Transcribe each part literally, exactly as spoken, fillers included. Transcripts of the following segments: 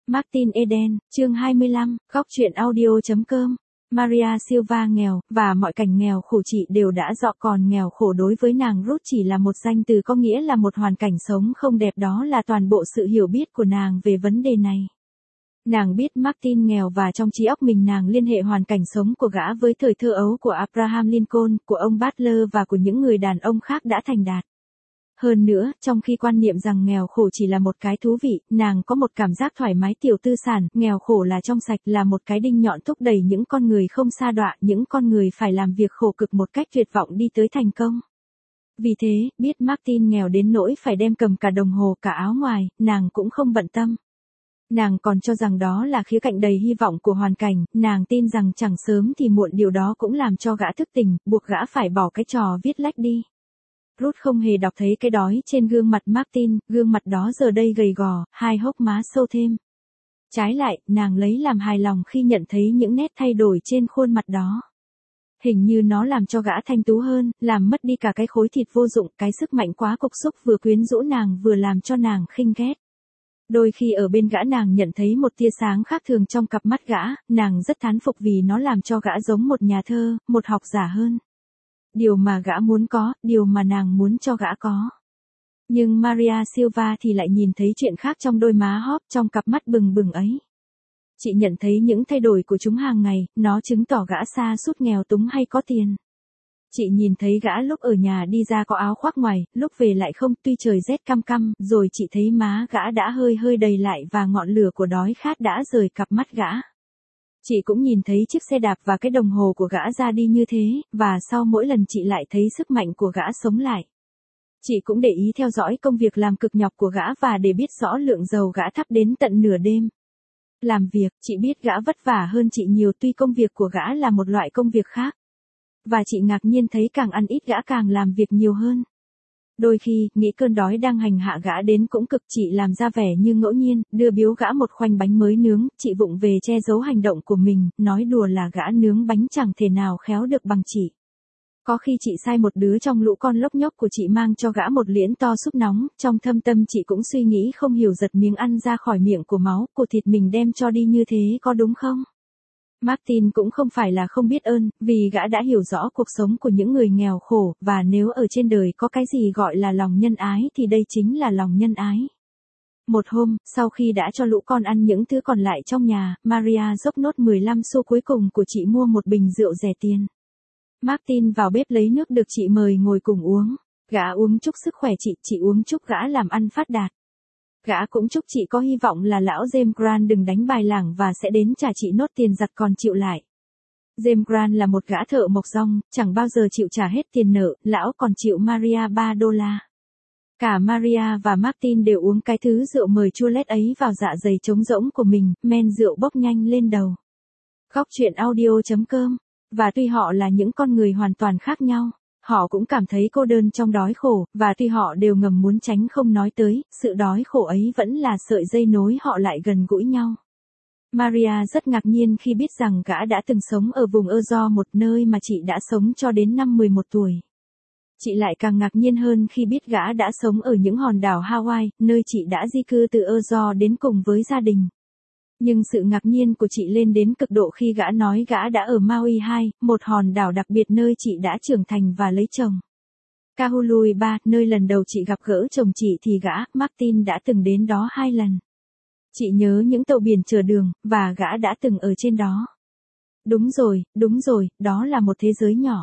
Martin Eden, chương hai mươi lăm, góc truyện audio.com. Maria Silva nghèo, và mọi cảnh nghèo khổ chị đều đã rõ, còn nghèo khổ đối với nàng Ruth chỉ là một danh từ, có nghĩa là một hoàn cảnh sống không đẹp. Đó là toàn bộ sự hiểu biết của nàng về vấn đề này. Nàng biết Martin nghèo và trong trí óc mình nàng liên hệ hoàn cảnh sống của gã với thời thơ ấu của Abraham Lincoln, của ông Butler và của những người đàn ông khác đã thành đạt. Hơn nữa, trong khi quan niệm rằng nghèo khổ chỉ là một cái thú vị, nàng có một cảm giác thoải mái tiểu tư sản, nghèo khổ là trong sạch, là một cái đinh nhọn thúc đẩy những con người không sa đọa, những con người phải làm việc khổ cực một cách tuyệt vọng đi tới thành công. Vì thế, biết Martin nghèo đến nỗi phải đem cầm cả đồng hồ cả áo ngoài, nàng cũng không bận tâm. Nàng còn cho rằng đó là khía cạnh đầy hy vọng của hoàn cảnh, nàng tin rằng chẳng sớm thì muộn điều đó cũng làm cho gã thức tỉnh, buộc gã phải bỏ cái trò viết lách đi. Ruth không hề đọc thấy cái đói trên gương mặt Martin, gương mặt đó giờ đây gầy gò, hai hốc má sâu thêm. Trái lại, nàng lấy làm hài lòng khi nhận thấy những nét thay đổi trên khuôn mặt đó. Hình như nó làm cho gã thanh tú hơn, làm mất đi cả cái khối thịt vô dụng, cái sức mạnh quá cục xúc vừa quyến rũ nàng vừa làm cho nàng khinh ghét. Đôi khi ở bên gã nàng nhận thấy một tia sáng khác thường trong cặp mắt gã, nàng rất thán phục vì nó làm cho gã giống một nhà thơ, một học giả hơn. Điều mà gã muốn có, điều mà nàng muốn cho gã có. Nhưng Maria Silva thì lại nhìn thấy chuyện khác trong đôi má hóp, trong cặp mắt bừng bừng ấy. Chị nhận thấy những thay đổi của chúng hàng ngày, nó chứng tỏ gã sa sút nghèo túng hay có tiền. Chị nhìn thấy gã lúc ở nhà đi ra có áo khoác ngoài, lúc về lại không, tuy trời rét căm căm, rồi chị thấy má gã đã hơi hơi đầy lại và ngọn lửa của đói khát đã rời cặp mắt gã. Chị cũng nhìn thấy chiếc xe đạp và cái đồng hồ của gã ra đi như thế, và sau mỗi lần chị lại thấy sức mạnh của gã sống lại. Chị cũng để ý theo dõi công việc làm cực nhọc của gã và để biết rõ lượng dầu gã thắp đến tận nửa đêm. Làm việc, chị biết gã vất vả hơn chị nhiều, tuy công việc của gã là một loại công việc khác. Và chị ngạc nhiên thấy càng ăn ít gã càng làm việc nhiều hơn. Đôi khi, nghĩ cơn đói đang hành hạ gã đến cũng cực, chị làm ra vẻ như ngẫu nhiên, đưa biếu gã một khoanh bánh mới nướng, chị vụng về che giấu hành động của mình, nói đùa là gã nướng bánh chẳng thể nào khéo được bằng chị. Có khi chị sai một đứa trong lũ con lốc nhốc của chị mang cho gã một liễn to súp nóng, trong thâm tâm chị cũng suy nghĩ không hiểu giật miếng ăn ra khỏi miệng của máu, của thịt mình đem cho đi như thế có đúng không? Martin cũng không phải là không biết ơn, vì gã đã hiểu rõ cuộc sống của những người nghèo khổ, và nếu ở trên đời có cái gì gọi là lòng nhân ái thì đây chính là lòng nhân ái. Một hôm, sau khi đã cho lũ con ăn những thứ còn lại trong nhà, Maria dốc nốt mười lăm xu cuối cùng của chị mua một bình rượu rẻ tiền. Martin vào bếp lấy nước được chị mời ngồi cùng uống. Gã uống chúc sức khỏe chị, chị uống chúc gã làm ăn phát đạt. Gã cũng chúc chị có hy vọng là lão James Grant đừng đánh bài lảng và sẽ đến trả chị nốt tiền giặt còn chịu lại. James Grant là một gã thợ mộc rong, chẳng bao giờ chịu trả hết tiền nợ, lão còn chịu Maria ba đô la. Cả Maria và Martin đều uống cái thứ rượu mời chua lét ấy vào dạ dày trống rỗng của mình, men rượu bốc nhanh lên đầu. Góc truyện audio.com. Và tuy họ là những con người hoàn toàn khác nhau, họ cũng cảm thấy cô đơn trong đói khổ, và tuy họ đều ngầm muốn tránh không nói tới, sự đói khổ ấy vẫn là sợi dây nối họ lại gần gũi nhau. Maria rất ngạc nhiên khi biết rằng gã đã từng sống ở vùng Euro, một nơi mà chị đã sống cho đến năm mười một tuổi. Chị lại càng ngạc nhiên hơn khi biết gã đã sống ở những hòn đảo Hawaii, nơi chị đã di cư từ Euro đến cùng với gia đình. Nhưng sự ngạc nhiên của chị lên đến cực độ khi gã nói gã đã ở Maui hai, một hòn đảo đặc biệt nơi chị đã trưởng thành và lấy chồng. Kahului ba, nơi lần đầu chị gặp gỡ chồng chị thì gã, Martin đã từng đến đó hai lần. Chị nhớ những tàu biển chờ đường, và gã đã từng ở trên đó. Đúng rồi, đúng rồi, đó là một thế giới nhỏ.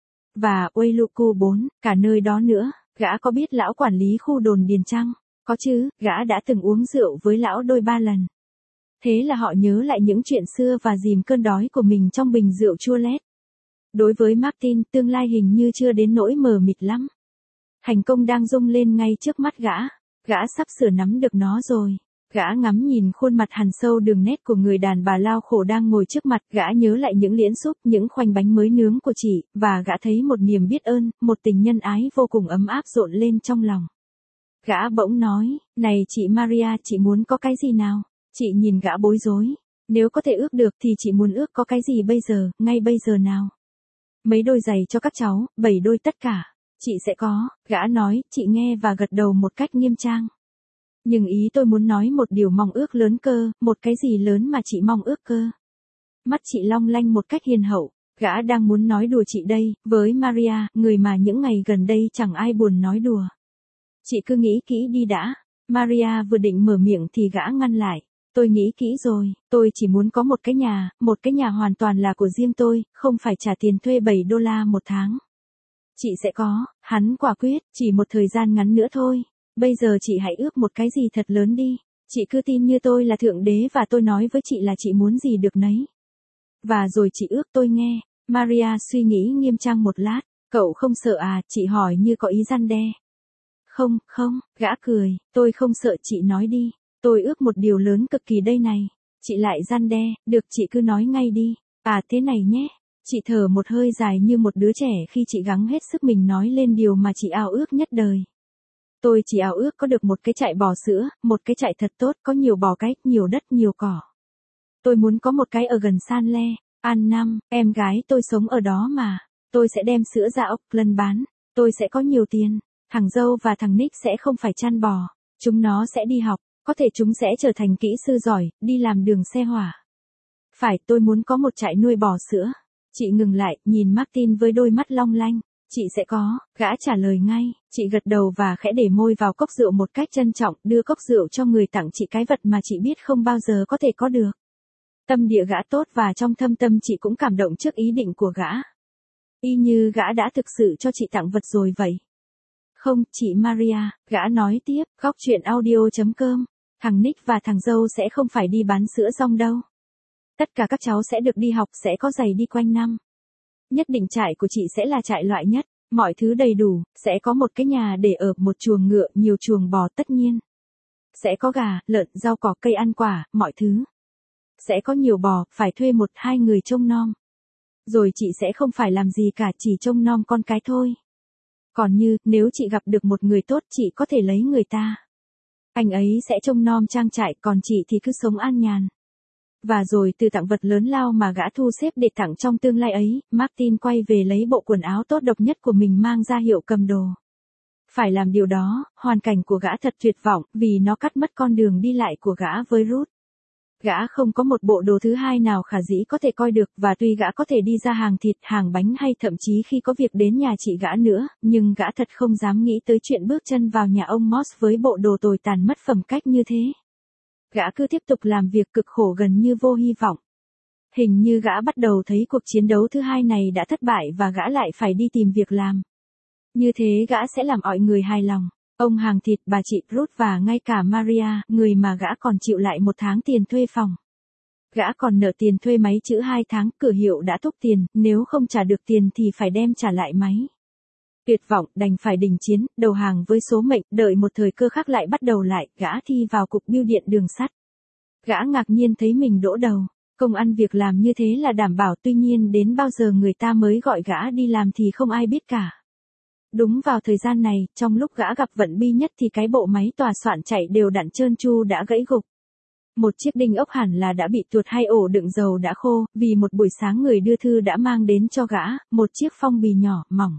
Và Wailuku bốn, cả nơi đó nữa, gã có biết lão quản lý khu đồn điền chăng? Có chứ, gã đã từng uống rượu với lão đôi ba lần. Thế là họ nhớ lại những chuyện xưa và dìm cơn đói của mình trong bình rượu chua lét. Đối với Martin, tương lai hình như chưa đến nỗi mờ mịt lắm. Thành công đang rung lên ngay trước mắt gã. Gã sắp sửa nắm được nó rồi. Gã ngắm nhìn khuôn mặt hằn sâu đường nét của người đàn bà lao khổ đang ngồi trước mặt. Gã nhớ lại những liễn súp, những khoanh bánh mới nướng của chị, và gã thấy một niềm biết ơn, một tình nhân ái vô cùng ấm áp rộn lên trong lòng. Gã bỗng nói, này chị Maria, chị muốn có cái gì nào? Chị nhìn gã bối rối. Nếu có thể ước được thì chị muốn ước có cái gì bây giờ, ngay bây giờ nào? Mấy đôi giày cho các cháu, bảy đôi tất cả. Chị sẽ có, gã nói, chị nghe và gật đầu một cách nghiêm trang. Nhưng ý tôi muốn nói một điều mong ước lớn cơ, một cái gì lớn mà chị mong ước cơ. Mắt chị long lanh một cách hiền hậu, gã đang muốn nói đùa chị đây, với Maria, người mà những ngày gần đây chẳng ai buồn nói đùa. Chị cứ nghĩ kỹ đi đã. Maria vừa định mở miệng thì gã ngăn lại. Tôi nghĩ kỹ rồi, tôi chỉ muốn có một cái nhà, một cái nhà hoàn toàn là của riêng tôi, không phải trả tiền thuê bảy đô la một tháng. Chị sẽ có, hắn quả quyết, chỉ một thời gian ngắn nữa thôi. Bây giờ chị hãy ước một cái gì thật lớn đi. Chị cứ tin như tôi là thượng đế và tôi nói với chị là chị muốn gì được nấy. Và rồi chị ước tôi nghe. Maria suy nghĩ nghiêm trang một lát. Cậu không sợ à, chị hỏi như có ý răn đe. Không, không, gã cười, tôi không sợ, chị nói đi. Tôi ước một điều lớn cực kỳ đây này. Chị lại răn đe, được, chị cứ nói ngay đi. À thế này nhé. Chị thở một hơi dài như một đứa trẻ khi chị gắng hết sức mình nói lên điều mà chị ao ước nhất đời. Tôi chỉ ao ước có được một cái trại bò sữa, một cái trại thật tốt, có nhiều bò cái, nhiều đất, nhiều cỏ. Tôi muốn có một cái ở gần San Le, An Năm, em gái tôi sống ở đó mà. Tôi sẽ đem sữa ra Auckland bán. Tôi sẽ có nhiều tiền. Thằng dâu và thằng Nick sẽ không phải chăn bò. Chúng nó sẽ đi học. Có thể chúng sẽ trở thành kỹ sư giỏi, đi làm đường xe hỏa. Phải, tôi muốn có một trại nuôi bò sữa. Chị ngừng lại, nhìn Martin với đôi mắt long lanh. Chị sẽ có, gã trả lời ngay. Chị gật đầu và khẽ để môi vào cốc rượu một cách trân trọng, đưa cốc rượu cho người tặng chị cái vật mà chị biết không bao giờ có thể có được. Tâm địa gã tốt và trong thâm tâm chị cũng cảm động trước ý định của gã. Y như gã đã thực sự cho chị tặng vật rồi vậy. Không, chị Maria, gã nói tiếp, góc chuyện audio chấm com. Thằng Nick và thằng dâu sẽ không phải đi bán sữa rong đâu. Tất cả các cháu sẽ được đi học, sẽ có giày đi quanh năm. Nhất định trại của chị sẽ là trại loại nhất, mọi thứ đầy đủ, sẽ có một cái nhà để ở, một chuồng ngựa, nhiều chuồng bò tất nhiên. Sẽ có gà, lợn, rau cỏ, cây ăn quả, mọi thứ. Sẽ có nhiều bò, phải thuê một hai người trông nom. Rồi chị sẽ không phải làm gì cả, chỉ trông nom con cái thôi. Còn như, nếu chị gặp được một người tốt, chị có thể lấy người ta. Anh ấy sẽ trông nom trang trại, còn chị thì cứ sống an nhàn. Và rồi từ tặng vật lớn lao mà gã thu xếp để tặng trong tương lai ấy, Martin quay về lấy bộ quần áo tốt độc nhất của mình mang ra hiệu cầm đồ. Phải làm điều đó, hoàn cảnh của gã thật tuyệt vọng, vì nó cắt mất con đường đi lại của gã với Ruth. Gã không có một bộ đồ thứ hai nào khả dĩ có thể coi được, và tuy gã có thể đi ra hàng thịt, hàng bánh hay thậm chí khi có việc đến nhà chị gã nữa, nhưng gã thật không dám nghĩ tới chuyện bước chân vào nhà ông Moss với bộ đồ tồi tàn mất phẩm cách như thế. Gã cứ tiếp tục làm việc cực khổ gần như vô hy vọng. Hình như gã bắt đầu thấy cuộc chiến đấu thứ hai này đã thất bại và gã lại phải đi tìm việc làm. Như thế gã sẽ làm mọi người hài lòng. Ông hàng thịt, bà chị Ruth và ngay cả Maria, người mà gã còn chịu lại một tháng tiền thuê phòng. Gã còn nợ tiền thuê máy chữ hai tháng, cửa hiệu đã thúc tiền, nếu không trả được tiền thì phải đem trả lại máy. Tuyệt vọng, đành phải đình chiến, đầu hàng với số mệnh, đợi một thời cơ khác lại bắt đầu lại, gã thi vào cục bưu điện đường sắt. Gã ngạc nhiên thấy mình đỗ đầu, công ăn việc làm như thế là đảm bảo, tuy nhiên đến bao giờ người ta mới gọi gã đi làm thì không ai biết cả. Đúng vào thời gian này, trong lúc gã gặp vận bi nhất thì cái bộ máy tòa soạn chạy đều đặn trơn tru đã gãy gục. Một chiếc đinh ốc hẳn là đã bị tuột, hay ổ đựng dầu đã khô, vì một buổi sáng người đưa thư đã mang đến cho gã, một chiếc phong bì nhỏ, mỏng.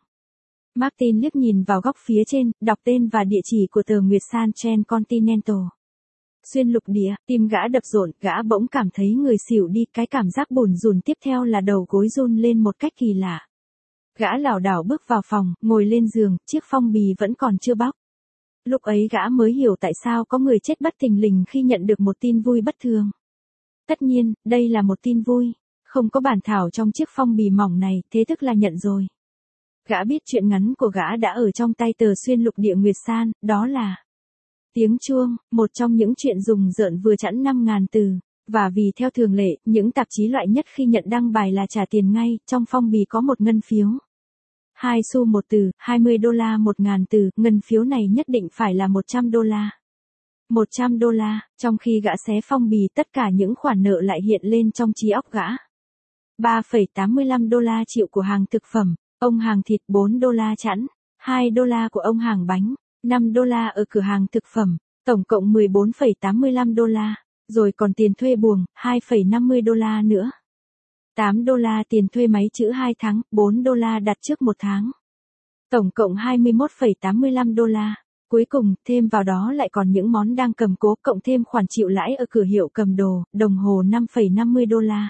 Martin liếc nhìn vào góc phía trên, đọc tên và địa chỉ của tờ Nguyệt San Transcontinental. Xuyên lục địa, tim gã đập rộn, gã bỗng cảm thấy người xỉu đi, cái cảm giác bủn rủn tiếp theo là đầu gối run lên một cách kỳ lạ. Gã lảo đảo bước vào phòng, ngồi lên giường, chiếc phong bì vẫn còn chưa bóc. Lúc ấy gã mới hiểu tại sao có người chết bất thình lình khi nhận được một tin vui bất thường. Tất nhiên, đây là một tin vui. Không có bản thảo trong chiếc phong bì mỏng này, thế tức là nhận rồi. Gã biết chuyện ngắn của gã đã ở trong tay tờ Xuyên lục địa Nguyệt San, đó là tiếng chuông, một trong những chuyện rùng rợn vừa chẵn năm nghìn từ. Và vì theo thường lệ, những tạp chí loại nhất khi nhận đăng bài là trả tiền ngay, trong phong bì có một ngân phiếu. hai xu một từ, hai mươi đô la một nghìn từ, ngân phiếu này nhất định phải là một trăm đô la. một trăm đô la, trong khi gã xé phong bì tất cả những khoản nợ lại hiện lên trong trí óc gã. ba phẩy tám mươi lăm đô la triệu của hàng thực phẩm, ông hàng thịt bốn đô la chẵn, hai đô la của ông hàng bánh, năm đô la ở cửa hàng thực phẩm, tổng cộng mười bốn phẩy tám mươi lăm đô la, rồi còn tiền thuê buồng, hai phẩy năm mươi đô la nữa. tám đô la tiền thuê máy chữ hai tháng, bốn đô la đặt trước một tháng. Tổng cộng hai mươi mốt phẩy tám mươi lăm đô la. Cuối cùng, thêm vào đó lại còn những món đang cầm cố, cộng thêm khoản chịu lãi ở cửa hiệu cầm đồ, đồng hồ năm phẩy năm mươi đô la.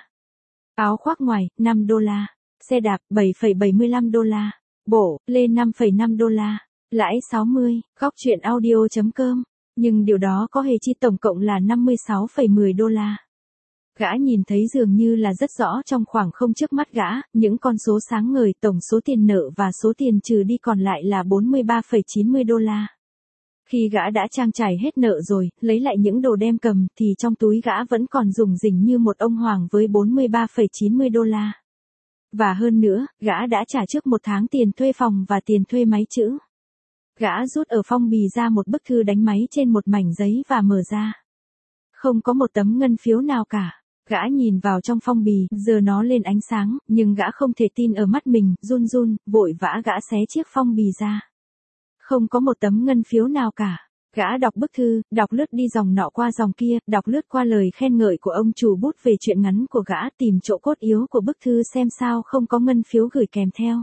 Áo khoác ngoài, năm đô la. Xe đạp, bảy phẩy bảy mươi lăm đô la. Bộ, lê năm phẩy năm đô la. Lãi sáu mươi, góc chuyện audio chấm com. Nhưng điều đó có hề chi tổng cộng là năm mươi sáu phẩy mười đô la. Gã nhìn thấy dường như là rất rõ trong khoảng không trước mắt gã, những con số sáng ngời, tổng số tiền nợ và số tiền trừ đi còn lại là bốn mươi ba phẩy chín mươi đô la. Khi gã đã trang trải hết nợ rồi, lấy lại những đồ đem cầm, thì trong túi gã vẫn còn rủng rỉnh như một ông hoàng với bốn mươi ba phẩy chín mươi đô la. Và hơn nữa, gã đã trả trước một tháng tiền thuê phòng và tiền thuê máy chữ. Gã rút ở phong bì ra một bức thư đánh máy trên một mảnh giấy và mở ra. Không có một tấm ngân phiếu nào cả. Gã nhìn vào trong phong bì, giờ nó lên ánh sáng, nhưng gã không thể tin ở mắt mình, run run, vội vã gã xé chiếc phong bì ra. Không có một tấm ngân phiếu nào cả. Gã đọc bức thư, đọc lướt đi dòng nọ qua dòng kia, đọc lướt qua lời khen ngợi của ông chủ bút về chuyện ngắn của gã, tìm chỗ cốt yếu của bức thư xem sao không có ngân phiếu gửi kèm theo.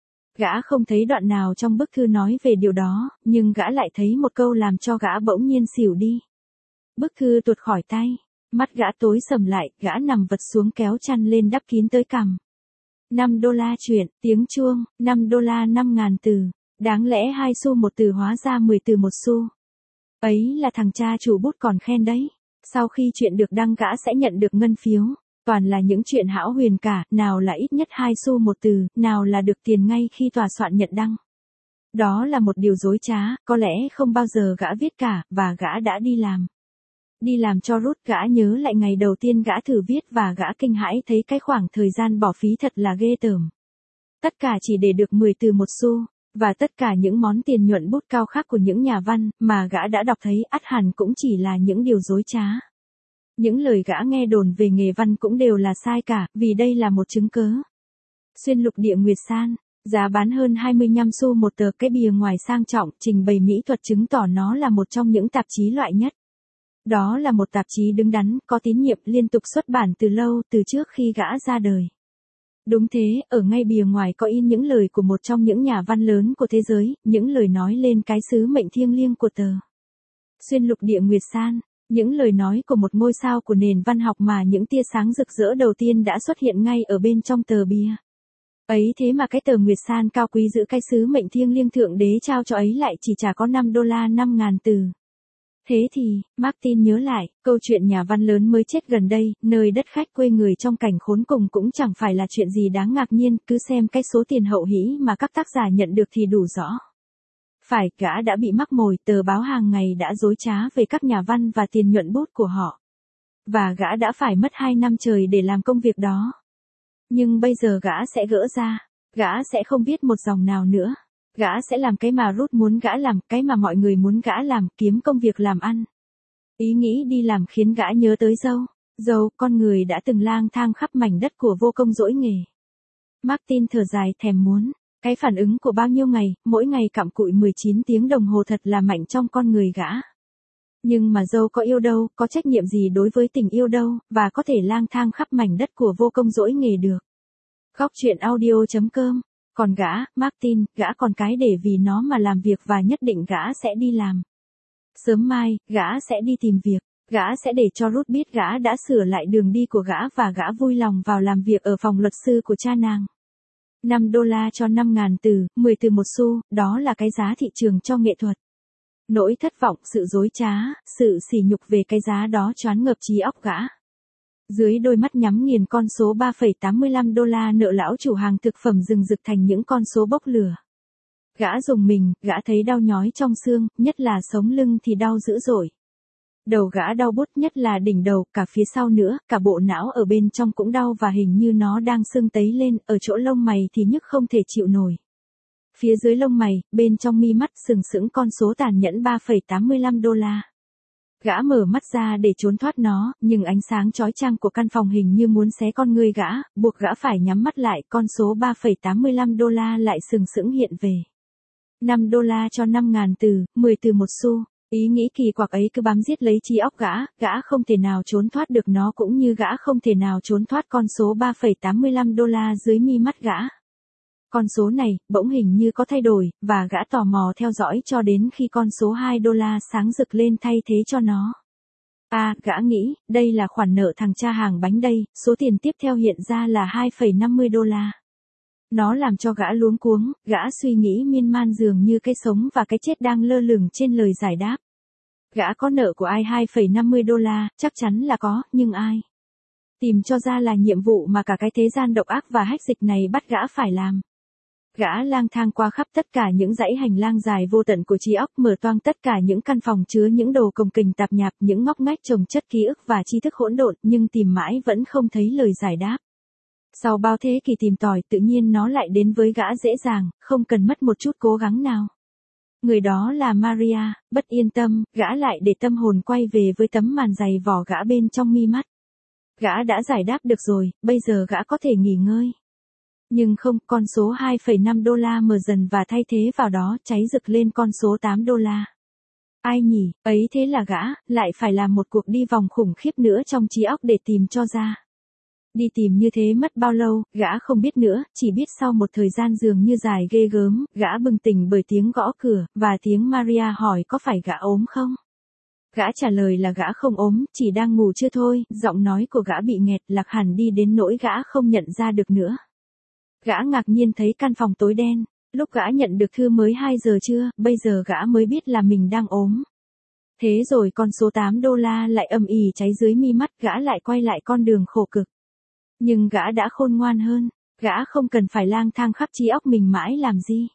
Gã không thấy đoạn nào trong bức thư nói về điều đó, nhưng gã lại thấy một câu làm cho gã bỗng nhiên xỉu đi. Bức thư tuột khỏi tay, mắt gã tối sầm lại, gã nằm vật xuống kéo chăn lên đắp kín tới cằm. năm đô la chuyển, tiếng chuông, năm đô la năm ngàn từ, đáng lẽ hai xu một từ hóa ra mười từ một xu. Ấy là thằng cha chủ bút còn khen đấy, sau khi chuyện được đăng gã sẽ nhận được ngân phiếu. Toàn là những chuyện hão huyền cả, nào là ít nhất hai xu một từ, nào là được tiền ngay khi tòa soạn nhận đăng. Đó là một điều dối trá, có lẽ không bao giờ gã viết cả, và gã đã đi làm. Đi làm cho Ruth, gã nhớ lại ngày đầu tiên gã thử viết và gã kinh hãi thấy cái khoảng thời gian bỏ phí thật là ghê tởm. Tất cả chỉ để được mười từ một xu, và tất cả những món tiền nhuận bút cao khác của những nhà văn, mà gã đã đọc thấy ắt hẳn cũng chỉ là những điều dối trá. Những lời gã nghe đồn về nghề văn cũng đều là sai cả, vì đây là một chứng cớ. Xuyên lục địa Nguyệt San, giá bán hơn hai mươi lăm xu một tờ, cái bìa ngoài sang trọng, trình bày mỹ thuật chứng tỏ nó là một trong những tạp chí loại nhất. Đó là một tạp chí đứng đắn, có tín nhiệm, liên tục xuất bản từ lâu, từ trước khi gã ra đời. Đúng thế, ở ngay bìa ngoài có in những lời của một trong những nhà văn lớn của thế giới, những lời nói lên cái sứ mệnh thiêng liêng của tờ Xuyên lục địa Nguyệt San. Những lời nói của một ngôi sao của nền văn học mà những tia sáng rực rỡ đầu tiên đã xuất hiện ngay ở bên trong tờ bìa. Ấy thế mà cái tờ Nguyệt San cao quý giữ cái sứ mệnh thiêng liêng thượng đế trao cho ấy lại chỉ trả có năm đô la năm ngàn từ. Thế thì, Martin nhớ lại, câu chuyện nhà văn lớn mới chết gần đây, nơi đất khách quê người trong cảnh khốn cùng cũng chẳng phải là chuyện gì đáng ngạc nhiên, cứ xem cái số tiền hậu hĩ mà các tác giả nhận được thì đủ rõ. Phải, gã đã bị mắc mồi, tờ báo hàng ngày đã dối trá về các nhà văn và tiền nhuận bút của họ. Và gã đã phải mất hai năm trời để làm công việc đó. Nhưng bây giờ gã sẽ gỡ ra, gã sẽ không viết một dòng nào nữa. Gã sẽ làm cái mà Ruth muốn gã làm, cái mà mọi người muốn gã làm, kiếm công việc làm ăn. Ý nghĩ đi làm khiến gã nhớ tới dâu. Dâu, con người đã từng lang thang khắp mảnh đất của vô công dỗi nghề. Martin thở dài thèm muốn. Cái phản ứng của bao nhiêu ngày, mỗi ngày cặm cụi mười chín tiếng đồng hồ thật là mạnh trong con người gã. Nhưng mà dâu có yêu đâu, có trách nhiệm gì đối với tình yêu đâu, và có thể lang thang khắp mảnh đất của vô công dỗi nghề được. Góc chuyện audio chấm com. Còn gã, Martin, gã còn cái để vì nó mà làm việc và nhất định gã sẽ đi làm. Sớm mai, gã sẽ đi tìm việc. Gã sẽ để cho Ruth biết gã đã sửa lại đường đi của gã và gã vui lòng vào làm việc ở phòng luật sư của cha nàng. năm đô la cho năm ngàn từ, mười từ một xu, đó là cái giá thị trường cho nghệ thuật. Nỗi thất vọng, sự dối trá, sự sỉ nhục về cái giá đó choáng ngợp trí óc gã. Dưới đôi mắt nhắm nghiền con số ba phẩy tám mươi lăm đô la nợ lão chủ hàng thực phẩm rừng rực thành những con số bốc lửa. Gã rùng mình, gã thấy đau nhói trong xương, nhất là sống lưng thì đau dữ dội. Đầu gã đau bút, nhất là đỉnh đầu, cả phía sau nữa, cả bộ não ở bên trong cũng đau và hình như nó đang sưng tấy lên, ở chỗ lông mày thì nhức không thể chịu nổi. Phía dưới lông mày, bên trong mi mắt sừng sững con số tàn nhẫn ba phẩy tám mươi lăm đô la. Gã mở mắt ra để trốn thoát nó, nhưng ánh sáng chói chang của căn phòng hình như muốn xé con ngươi gã, buộc gã phải nhắm mắt lại, con số ba phẩy tám mươi lăm đô la lại sừng sững hiện về. năm đô la cho năm ngàn từ, mười từ một xu. Ý nghĩ kỳ quặc ấy cứ bám giết lấy trí óc gã, gã không thể nào trốn thoát được nó cũng như gã không thể nào trốn thoát con số ba phẩy tám mươi lăm đô la dưới mi mắt gã. Con số này, bỗng hình như có thay đổi, và gã tò mò theo dõi cho đến khi con số hai đô la sáng rực lên thay thế cho nó. À, gã nghĩ, đây là khoản nợ thằng cha hàng bánh đây, số tiền tiếp theo hiện ra là hai phẩy năm mươi đô la. Nó làm cho gã luống cuống, gã suy nghĩ miên man dường như cái sống và cái chết đang lơ lửng trên lời giải đáp. Gã có nợ của ai hai phẩy năm mươi đô la, chắc chắn là có, nhưng ai? Tìm cho ra là nhiệm vụ mà cả cái thế gian độc ác và hách dịch này bắt gã phải làm. Gã lang thang qua khắp tất cả những dãy hành lang dài vô tận của trí óc, mở toang tất cả những căn phòng chứa những đồ cồng kềnh tạp nhạp, những ngóc ngách chồng chất ký ức và tri thức hỗn độn, nhưng tìm mãi vẫn không thấy lời giải đáp. Sau bao thế kỷ tìm tòi, tự nhiên nó lại đến với gã dễ dàng, không cần mất một chút cố gắng nào. Người đó là Maria. Bất yên tâm, gã lại để tâm hồn quay về với tấm màn dày vỏ gã bên trong mi mắt. Gã đã giải đáp được rồi, bây giờ gã có thể nghỉ ngơi. Nhưng không, con số hai phẩy năm đô la mờ dần và thay thế vào đó cháy rực lên con số tám đô la. Ai nhỉ, ấy thế là gã, lại phải làm một cuộc đi vòng khủng khiếp nữa trong trí óc để tìm cho ra. Đi tìm như thế mất bao lâu, gã không biết nữa, chỉ biết sau một thời gian dường như dài ghê gớm, gã bừng tỉnh bởi tiếng gõ cửa, và tiếng Maria hỏi có phải gã ốm không? Gã trả lời là gã không ốm, chỉ đang ngủ chưa thôi, giọng nói của gã bị nghẹt lạc hẳn đi đến nỗi gã không nhận ra được nữa. Gã ngạc nhiên thấy căn phòng tối đen, lúc gã nhận được thư mới hai giờ trưa, bây giờ gã mới biết là mình đang ốm. Thế rồi con số tám đô la lại âm ỉ cháy dưới mi mắt, gã lại quay lại con đường khổ cực. Nhưng gã đã khôn ngoan hơn, gã không cần phải lang thang khắp trí óc mình mãi làm gì.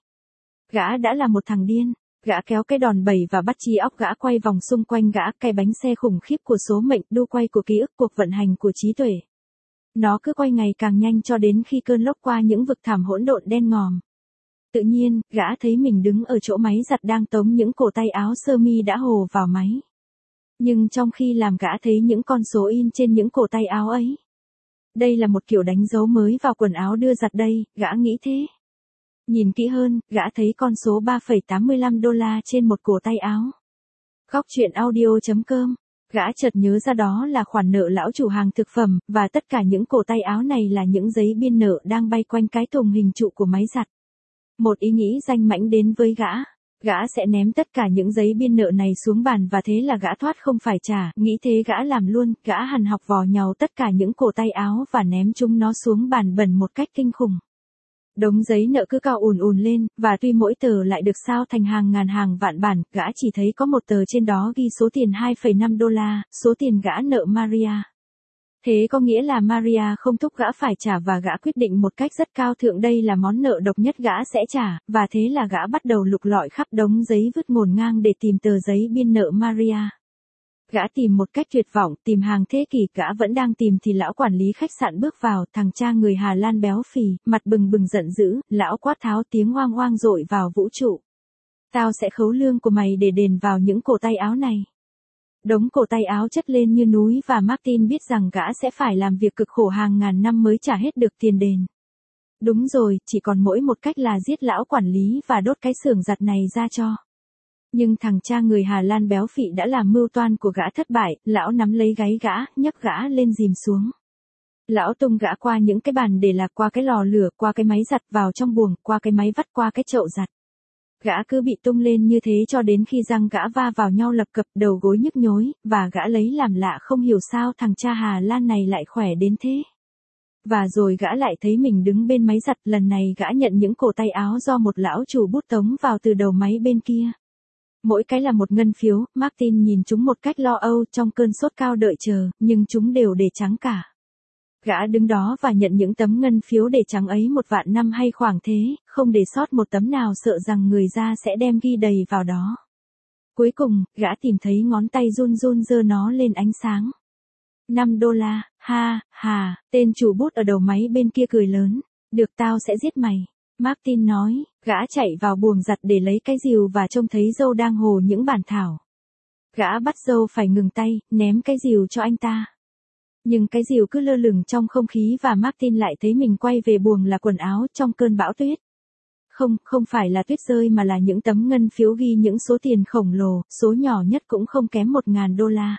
Gã đã là một thằng điên, gã kéo cái đòn bẩy và bắt trí óc gã quay vòng xung quanh gã, cái bánh xe khủng khiếp của số mệnh, đu quay của ký ức, cuộc vận hành của trí tuệ. Nó cứ quay ngày càng nhanh cho đến khi cơn lốc qua những vực thẳm hỗn độn đen ngòm. Tự nhiên, gã thấy mình đứng ở chỗ máy giặt đang tống những cổ tay áo sơ mi đã hồ vào máy. Nhưng trong khi làm gã thấy những con số in trên những cổ tay áo ấy. Đây là một kiểu đánh dấu mới vào quần áo đưa giặt đây, gã nghĩ thế. Nhìn kỹ hơn, gã thấy con số ba phẩy tám mươi lăm đô la trên một cổ tay áo. Góc truyện audio chấm com. Gã chợt nhớ ra đó là khoản nợ lão chủ hàng thực phẩm, và tất cả những cổ tay áo này là những giấy biên nợ đang bay quanh cái thùng hình trụ của máy giặt. Một ý nghĩ danh mãnh đến với gã. Gã sẽ ném tất cả những giấy biên nợ này xuống bàn và thế là gã thoát không phải trả, nghĩ thế gã làm luôn, gã hằn học vò nhàu tất cả những cổ tay áo và ném chúng nó xuống bàn bẩn một cách kinh khủng. Đống giấy nợ cứ cao ùn ùn lên, và tuy mỗi tờ lại được sao thành hàng ngàn hàng vạn bản, gã chỉ thấy có một tờ trên đó ghi số tiền hai phẩy năm đô la, số tiền gã nợ Maria. Thế có nghĩa là Maria không thúc gã phải trả và gã quyết định một cách rất cao thượng đây là món nợ độc nhất gã sẽ trả, và thế là gã bắt đầu lục lọi khắp đống giấy vứt ngổn ngang để tìm tờ giấy biên nợ Maria. Gã tìm một cách tuyệt vọng, tìm hàng thế kỷ, gã vẫn đang tìm thì lão quản lý khách sạn bước vào, thằng cha người Hà Lan béo phì, mặt bừng bừng giận dữ, lão quát tháo tiếng oang oang dội vào vũ trụ. Tao sẽ khấu lương của mày để đền vào những cổ tay áo này. Đống cổ tay áo chất lên như núi và Martin biết rằng gã sẽ phải làm việc cực khổ hàng ngàn năm mới trả hết được tiền đền. Đúng rồi, chỉ còn mỗi một cách là giết lão quản lý và đốt cái xưởng giặt này ra cho. Nhưng thằng cha người Hà Lan béo phị đã làm mưu toan của gã thất bại, lão nắm lấy gáy gã, nhấc gã lên dìm xuống. Lão tung gã qua những cái bàn để lạc, qua cái lò lửa, qua cái máy giặt, vào trong buồng, qua cái máy vắt, qua cái chậu giặt. Gã cứ bị tung lên như thế cho đến khi răng gã va vào nhau lập cập, đầu gối nhức nhối, và gã lấy làm lạ không hiểu sao thằng cha Hà Lan này lại khỏe đến thế. Và rồi gã lại thấy mình đứng bên máy giặt, lần này gã nhận những cổ tay áo do một lão chủ bút tống vào từ đầu máy bên kia. Mỗi cái là một ngân phiếu, Martin nhìn chúng một cách lo âu trong cơn sốt cao đợi chờ, nhưng chúng đều để trắng cả. Gã đứng đó và nhận những tấm ngân phiếu để trắng ấy một vạn năm hay khoảng thế, không để sót một tấm nào sợ rằng người ra sẽ đem ghi đầy vào đó. Cuối cùng, gã tìm thấy ngón tay run run giơ nó lên ánh sáng. năm đô la, ha, hà, tên chủ bút ở đầu máy bên kia cười lớn. Được, tao sẽ giết mày. Martin nói, gã chạy vào buồng giặt để lấy cái rìu và trông thấy Joe đang hồ những bản thảo. Gã bắt Joe phải ngừng tay, ném cái rìu cho anh ta. Nhưng cái rìu cứ lơ lửng trong không khí và Martin lại thấy mình quay về buồng là quần áo trong cơn bão tuyết. Không, không phải là tuyết rơi mà là những tấm ngân phiếu ghi những số tiền khổng lồ, số nhỏ nhất cũng không kém một ngàn đô la.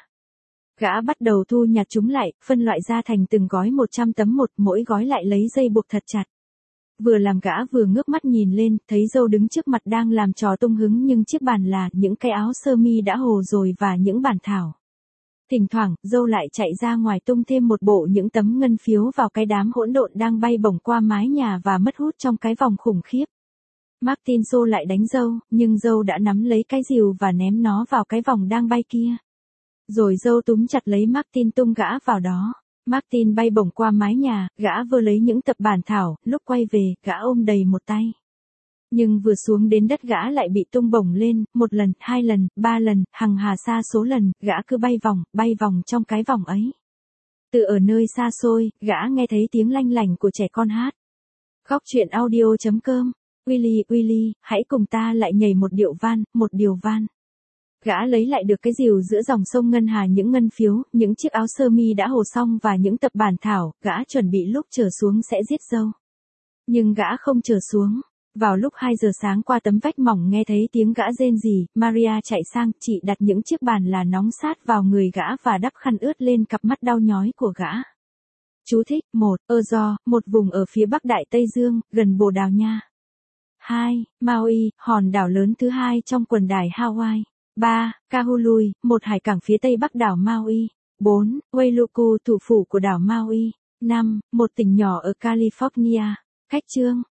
Gã bắt đầu thu nhặt chúng lại, phân loại ra thành từng gói một trăm tấm một, mỗi gói lại lấy dây buộc thật chặt. Vừa làm gã vừa ngước mắt nhìn lên, thấy dâu đứng trước mặt đang làm trò tung hứng nhưng chiếc bàn là những cái áo sơ mi đã hồ rồi và những bản thảo. Thỉnh thoảng, dâu lại chạy ra ngoài tung thêm một bộ những tấm ngân phiếu vào cái đám hỗn độn đang bay bổng qua mái nhà và mất hút trong cái vòng khủng khiếp. Martin xô lại đánh dâu, nhưng dâu đã nắm lấy cái rìu và ném nó vào cái vòng đang bay kia. Rồi dâu túm chặt lấy Martin tung gã vào đó. Martin bay bổng qua mái nhà, gã vơ lấy những tập bản thảo, lúc quay về, gã ôm đầy một tay. Nhưng vừa xuống đến đất gã lại bị tung bổng lên, một lần, hai lần, ba lần, hằng hà sa số lần, gã cứ bay vòng, bay vòng trong cái vòng ấy. Từ ở nơi xa xôi, gã nghe thấy tiếng lanh lảnh của trẻ con hát. Góc truyện audio.com. Willy, Willy, hãy cùng ta lại nhảy một điệu van, một điều van. Gã lấy lại được cái rìu giữa dòng sông ngân hà, những ngân phiếu, những chiếc áo sơ mi đã hồ xong và những tập bản thảo, gã chuẩn bị lúc trở xuống sẽ giết dâu. Nhưng gã không trở xuống. Vào lúc hai giờ sáng qua tấm vách mỏng nghe thấy tiếng gã rên rỉ, Maria chạy sang, chị đặt những chiếc bàn là nóng sát vào người gã và đắp khăn ướt lên cặp mắt đau nhói của gã. Chú thích: một. Azores, một vùng ở phía bắc Đại Tây Dương, gần Bồ Đào Nha. hai. Maui, hòn đảo lớn thứ hai trong quần đảo Hawaii. ba. Kahului, một hải cảng phía tây bắc đảo Maui. bốn. Wailuku, thủ phủ của đảo Maui. năm. Một tỉnh nhỏ ở California. Cách chương